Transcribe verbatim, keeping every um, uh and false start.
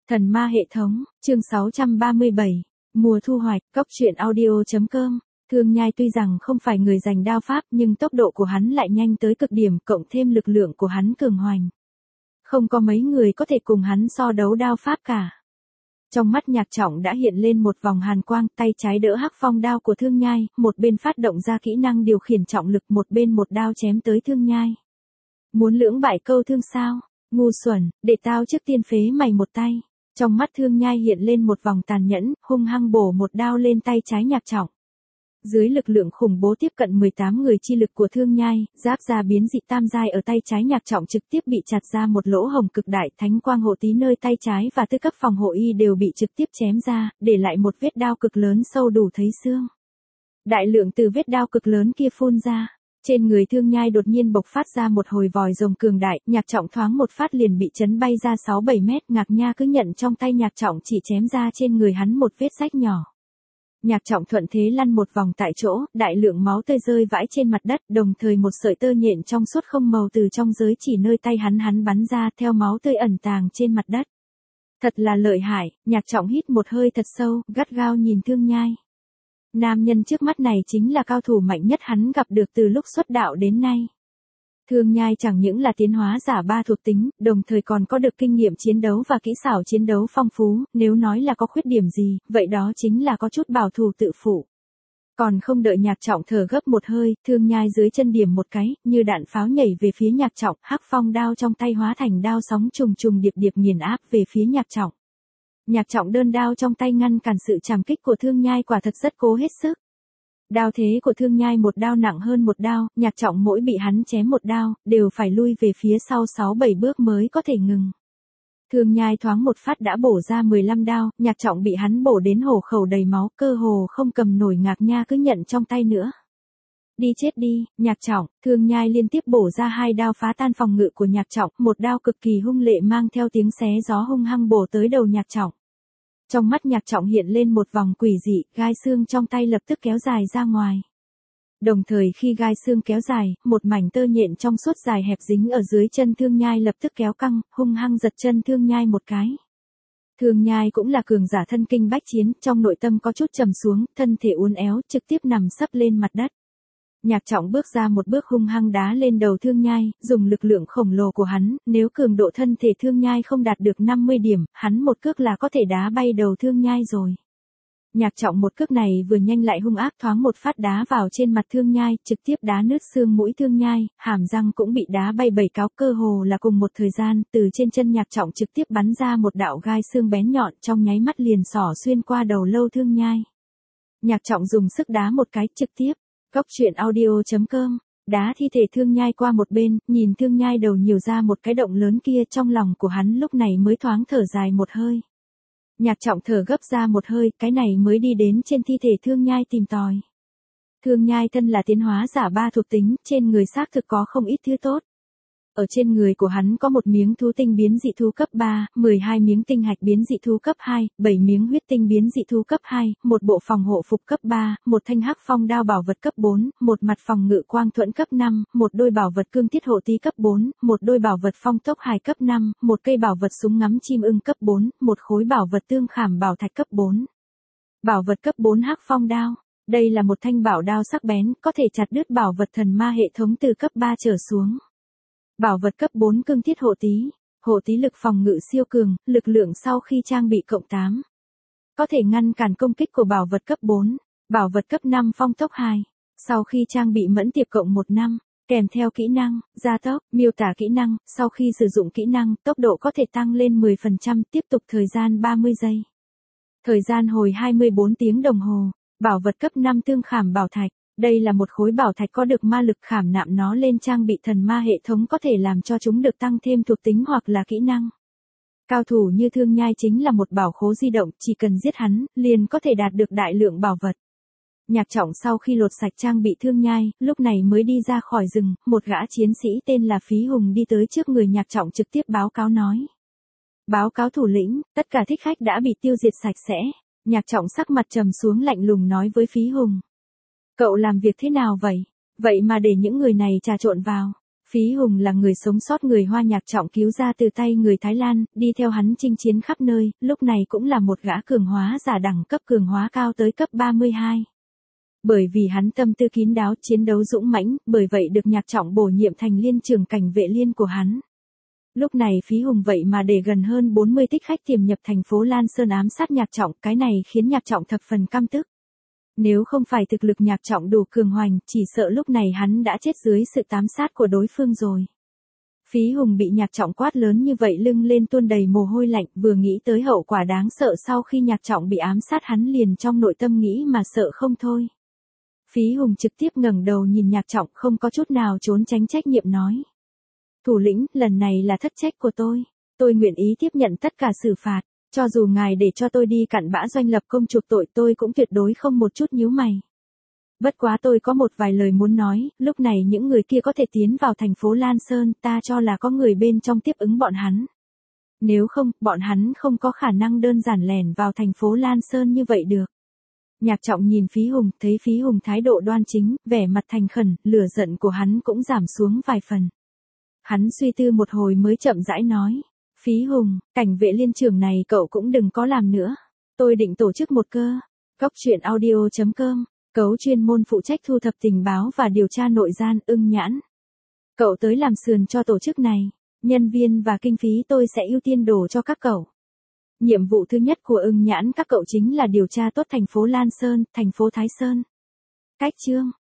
Thần ma hệ thống, chương sáu trăm ba mươi bảy, mùa thu hoạch, cốc truyện audio.com. Thương Nhai tuy rằng không phải người giành đao pháp nhưng tốc độ của hắn lại nhanh tới cực điểm, cộng thêm lực lượng của hắn cường hoành. Không có mấy người có thể cùng hắn so đấu đao pháp cả. Trong mắt Nhạc Trọng đã hiện lên một vòng hàn quang, tay trái đỡ hắc phong đao của Thương Nhai, một bên phát động ra kỹ năng điều khiển trọng lực, một bên một đao chém tới Thương Nhai. Muốn lưỡng bại câu thương sao? Ngu xuẩn, để tao trước tiên phế mày một tay. Trong mắt Thương Nhai hiện lên một vòng tàn nhẫn, hung hăng bổ một đao lên tay trái Nhạc Trọng. Dưới lực lượng khủng bố tiếp cận mười tám người chi lực của Thương Nhai, giáp ra biến dị tam giai ở tay trái Nhạc Trọng trực tiếp bị chặt ra một lỗ hổng cực đại, thánh quang hộ tí nơi tay trái và tư cấp phòng hộ y đều bị trực tiếp chém ra, để lại một vết đao cực lớn sâu đủ thấy xương. Đại lượng từ vết đao cực lớn kia phun ra. Trên người Thương Nhai đột nhiên bộc phát ra một hồi vòi rồng cường đại, Nhạc Trọng thoáng một phát liền bị chấn bay ra sáu bảy mét, Ngạc Nha cứ nhận trong tay Nhạc Trọng chỉ chém ra trên người hắn một vết rách nhỏ. Nhạc Trọng thuận thế lăn một vòng tại chỗ, đại lượng máu tươi rơi vãi trên mặt đất, đồng thời một sợi tơ nhện trong suốt không màu từ trong giới chỉ nơi tay hắn hắn bắn ra theo máu tươi ẩn tàng trên mặt đất. Thật là lợi hại, Nhạc Trọng hít một hơi thật sâu, gắt gao nhìn Thương Nhai. Nam nhân trước mắt này chính là cao thủ mạnh nhất hắn gặp được từ lúc xuất đạo đến nay. Thương Nhai chẳng những là tiến hóa giả ba thuộc tính, đồng thời còn có được kinh nghiệm chiến đấu và kỹ xảo chiến đấu phong phú, nếu nói là có khuyết điểm gì, vậy đó chính là có chút bảo thủ tự phụ. Còn không đợi Nhạc Trọng thở gấp một hơi, Thương Nhai dưới chân điểm một cái, như đạn pháo nhảy về phía Nhạc Trọng, hắc phong đao trong tay hóa thành đao sóng trùng trùng điệp điệp nghiền áp về phía Nhạc Trọng. Nhạc Trọng đơn đao trong tay ngăn cản sự trảm kích của Thương Nhai quả thật rất cố hết sức. Đao thế của Thương Nhai một đao nặng hơn một đao, Nhạc Trọng mỗi bị hắn chém một đao, đều phải lui về phía sau sáu bảy bước mới có thể ngừng. Thương Nhai thoáng một phát đã bổ ra mười lăm đao, Nhạc Trọng bị hắn bổ đến hổ khẩu đầy máu, cơ hồ không cầm nổi, Ngạc Nha cứ nhận trong tay nữa. Đi chết đi, Nhạc Trọng, Thương Nhai liên tiếp bổ ra hai đao phá tan phòng ngự của Nhạc Trọng, một đao cực kỳ hung lệ mang theo tiếng xé gió hung hăng bổ tới đầu Nhạc Trọng. Trong mắt Nhạc Trọng hiện lên một vòng quỷ dị, gai xương trong tay lập tức kéo dài ra ngoài. Đồng thời khi gai xương kéo dài, một mảnh tơ nhện trong suốt dài hẹp dính ở dưới chân Thương Nhai lập tức kéo căng, hung hăng giật chân Thương Nhai một cái. Thương Nhai cũng là cường giả thân kinh bách chiến, trong nội tâm có chút trầm xuống, thân thể uốn éo, trực tiếp nằm sấp lên mặt đất. Nhạc Trọng bước ra một bước hung hăng đá lên đầu Thương Nhai, dùng lực lượng khổng lồ của hắn, nếu cường độ thân thể Thương Nhai không đạt được năm mươi điểm, hắn một cước là có thể đá bay đầu Thương Nhai rồi. Nhạc Trọng một cước này vừa nhanh lại hung ác, thoáng một phát đá vào trên mặt Thương Nhai, trực tiếp đá nứt xương mũi Thương Nhai, hàm răng cũng bị đá bay bảy cáo, cơ hồ là cùng một thời gian, từ trên chân Nhạc Trọng trực tiếp bắn ra một đạo gai xương bén nhọn, trong nháy mắt liền xỏ xuyên qua đầu lâu Thương Nhai. Nhạc Trọng dùng sức đá một cái, trực tiếp. Cốc truyện audio.com, đá thi thể Thương Nhai qua một bên, nhìn Thương Nhai đầu nhiều ra một cái động lớn kia, trong lòng của hắn lúc này mới thoáng thở dài một hơi. Nhạc Trọng thở gấp ra một hơi, cái này mới đi đến trên thi thể Thương Nhai tìm tòi. Thương Nhai thân là tiến hóa giả ba thuộc tính, trên người xác thực có không ít thứ tốt. Ở trên người của hắn có một miếng thú tinh biến dị thú cấp ba, mười hai miếng tinh hạch biến dị thú cấp hai, bảy miếng huyết tinh biến dị thú cấp hai, một bộ phòng hộ phục cấp ba, một thanh hắc phong đao bảo vật cấp bốn, một mặt phòng ngự quang thuẫn cấp năm, một đôi bảo vật cương thiết hộ tí cấp bốn, một đôi bảo vật phong tốc hài cấp năm, một cây bảo vật súng ngắm chim ưng cấp bốn, một khối bảo vật tương khảm bảo thạch cấp bốn. Bảo vật cấp bốn hắc phong đao. Đây là một thanh bảo đao sắc bén, có thể chặt đứt bảo vật thần ma hệ thống từ cấp ba trở xuống. Bảo vật cấp bốn cương thiết hộ tí, hộ tí lực phòng ngự siêu cường, lực lượng sau khi trang bị cộng tám. Có thể ngăn cản công kích của bảo vật cấp bốn, bảo vật cấp năm phong tốc hai, sau khi trang bị mẫn tiệp cộng một năm, kèm theo kỹ năng, gia tốc, miêu tả kỹ năng, sau khi sử dụng kỹ năng, tốc độ có thể tăng lên mười phần trăm, tiếp tục thời gian ba mươi giây. Thời gian hồi hai mươi bốn tiếng đồng hồ, bảo vật cấp năm tương khảm bảo thạch. Đây là một khối bảo thạch có được ma lực, khảm nạm nó lên trang bị thần ma hệ thống có thể làm cho chúng được tăng thêm thuộc tính hoặc là kỹ năng. Cao thủ như Thương Nhai chính là một bảo khố di động, chỉ cần giết hắn, liền có thể đạt được đại lượng bảo vật. Nhạc Trọng sau khi lột sạch trang bị Thương Nhai, lúc này mới đi ra khỏi rừng, một gã chiến sĩ tên là Phí Hùng đi tới trước người Nhạc Trọng trực tiếp báo cáo nói. Báo cáo thủ lĩnh, tất cả thích khách đã bị tiêu diệt sạch sẽ. Nhạc Trọng sắc mặt trầm xuống lạnh lùng nói với Phí Hùng. Cậu làm việc thế nào vậy? Vậy mà để những người này trà trộn vào. Phí Hùng là người sống sót người Hoa Nhạc Trọng cứu ra từ tay người Thái Lan, đi theo hắn chinh chiến khắp nơi, lúc này cũng là một gã cường hóa giả đẳng cấp cường hóa cao tới cấp ba mươi hai. Bởi vì hắn tâm tư kín đáo, chiến đấu dũng mãnh, bởi vậy được Nhạc Trọng bổ nhiệm thành liên trưởng cảnh vệ liên của hắn. Lúc này Phí Hùng vậy mà để gần hơn bốn mươi thích khách tiềm nhập thành phố Lan Sơn ám sát Nhạc Trọng, cái này khiến Nhạc Trọng thập phần căm tức. Nếu không phải thực lực Nhạc Trọng đủ cường hoành, chỉ sợ lúc này hắn đã chết dưới sự ám sát của đối phương rồi. Phí Hùng bị Nhạc Trọng quát lớn như vậy lưng lên tuôn đầy mồ hôi lạnh, vừa nghĩ tới hậu quả đáng sợ sau khi Nhạc Trọng bị ám sát hắn liền trong nội tâm nghĩ mà sợ không thôi. Phí Hùng trực tiếp ngẩng đầu nhìn Nhạc Trọng không có chút nào trốn tránh trách nhiệm nói. Thủ lĩnh, lần này là thất trách của tôi. Tôi nguyện ý tiếp nhận tất cả xử phạt. Cho dù ngài để cho tôi đi cặn bã doanh lập công chuộc tội tôi cũng tuyệt đối không một chút nhíu mày. Bất quá tôi có một vài lời muốn nói, lúc này những người kia có thể tiến vào thành phố Lan Sơn, ta cho là có người bên trong tiếp ứng bọn hắn. Nếu không, bọn hắn không có khả năng đơn giản lẻn vào thành phố Lan Sơn như vậy được. Nhạc Trọng nhìn Phí Hùng, thấy Phí Hùng thái độ đoan chính, vẻ mặt thành khẩn, lửa giận của hắn cũng giảm xuống vài phần. Hắn suy tư một hồi mới chậm rãi nói. Phí Hùng, cảnh vệ liên trưởng này cậu cũng đừng có làm nữa. Tôi định tổ chức một cơ. Cốc truyện audio chấm com, cấu chuyên môn phụ trách thu thập tình báo và điều tra nội gian, Ưng Nhãn. Cậu tới làm sườn cho tổ chức này. Nhân viên và kinh phí tôi sẽ ưu tiên đổ cho các cậu. Nhiệm vụ thứ nhất của Ưng Nhãn các cậu chính là điều tra tốt thành phố Lan Sơn, thành phố Thái Sơn. Cách chương.